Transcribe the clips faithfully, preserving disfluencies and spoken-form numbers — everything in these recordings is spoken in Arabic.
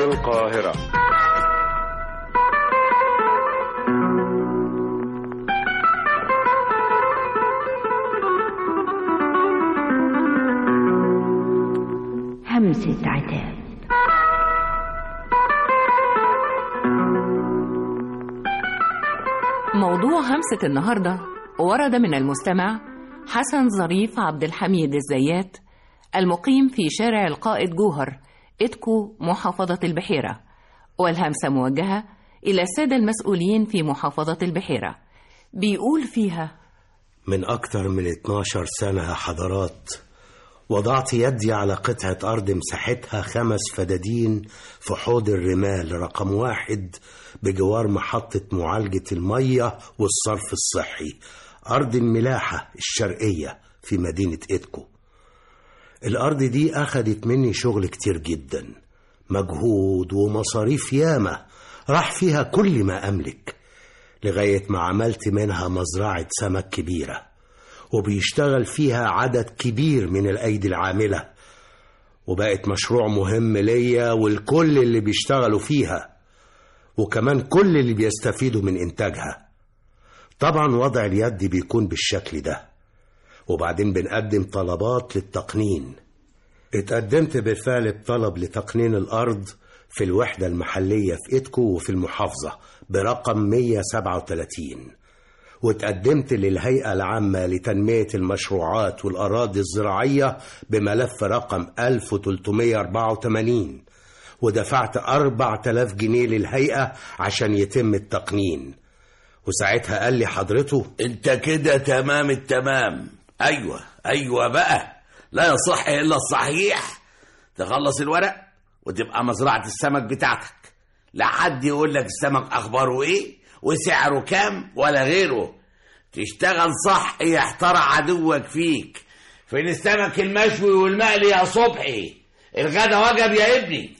القاهرة. همسة عتاب. موضوع همسة النهاردة ورد من المستمع حسن ظريف عبد الحميد الزيات، المقيم في شارع القائد جوهر، إدكو، محافظة البحيرة، والهمسة موجهة إلى السادة المسؤولين في محافظة البحيرة. بيقول فيها: من أكتر من اتناشر سنة يا حضرات وضعت يدي على قطعة أرض مساحتها خمس فدادين في حوض الرمال رقم واحد بجوار محطة معالجة المية والصرف الصحي، أرض الملاحة الشرقية في مدينة إدكو. الأرض دي أخدت مني شغل كتير جدا، مجهود ومصاريف ياما، راح فيها كل ما أملك، لغاية ما عملت منها مزرعة سمك كبيرة، وبيشتغل فيها عدد كبير من الأيدي العاملة، وبقت مشروع مهم ليا والكل اللي بيشتغلوا فيها، وكمان كل اللي بيستفيدوا من إنتاجها. طبعا وضع اليد بيكون بالشكل ده، وبعدين بنقدم طلبات للتقنين. اتقدمت بالفعل بطلب لتقنين الأرض في الوحدة المحلية في إدكو وفي المحافظة برقم مية وسبعة وثلاثين، واتقدمت للهيئة العامة لتنمية المشروعات والأراضي الزراعية بملف رقم ألف وثلاثمية وأربعة وثمانين، ودفعت أربعة آلاف جنيه للهيئة عشان يتم التقنين. وساعتها قال لي حضرته: انت كده تمام التمام. ايوه ايوه بقى، لا يصح الا الصحيح. تخلص الورق وتبقى مزرعة السمك بتاعتك، لا حد يقول لك السمك اخباره ايه وسعره كام ولا غيره. تشتغل صح يحترع عدوك فيك. فين السمك المشوي والمقلي يا صبحي؟ الغدا وجب يا ابني.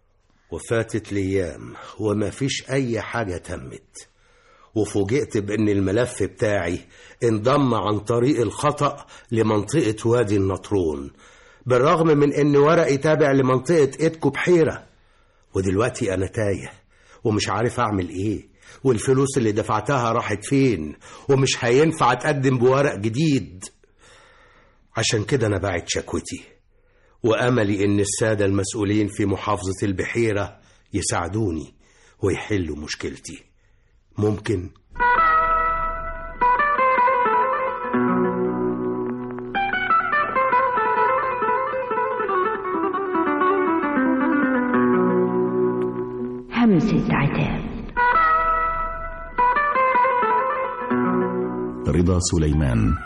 وفاتت الايام وما فيش اي حاجة تمت، وفوجئت بان الملف بتاعي انضم عن طريق الخطأ لمنطقة وادي النطرون، بالرغم من ان ورقي تابع لمنطقة إدكو بحيرة. ودلوقتي انا تايه ومش عارف اعمل ايه، والفلوس اللي دفعتها راحت فين، ومش هينفع اتقدم بورق جديد. عشان كده انا باعت شكوتي، واملي ان السادة المسؤولين في محافظة البحيرة يساعدوني ويحلوا مشكلتي. ممكن؟ همسة عتاب. رضا سليمان.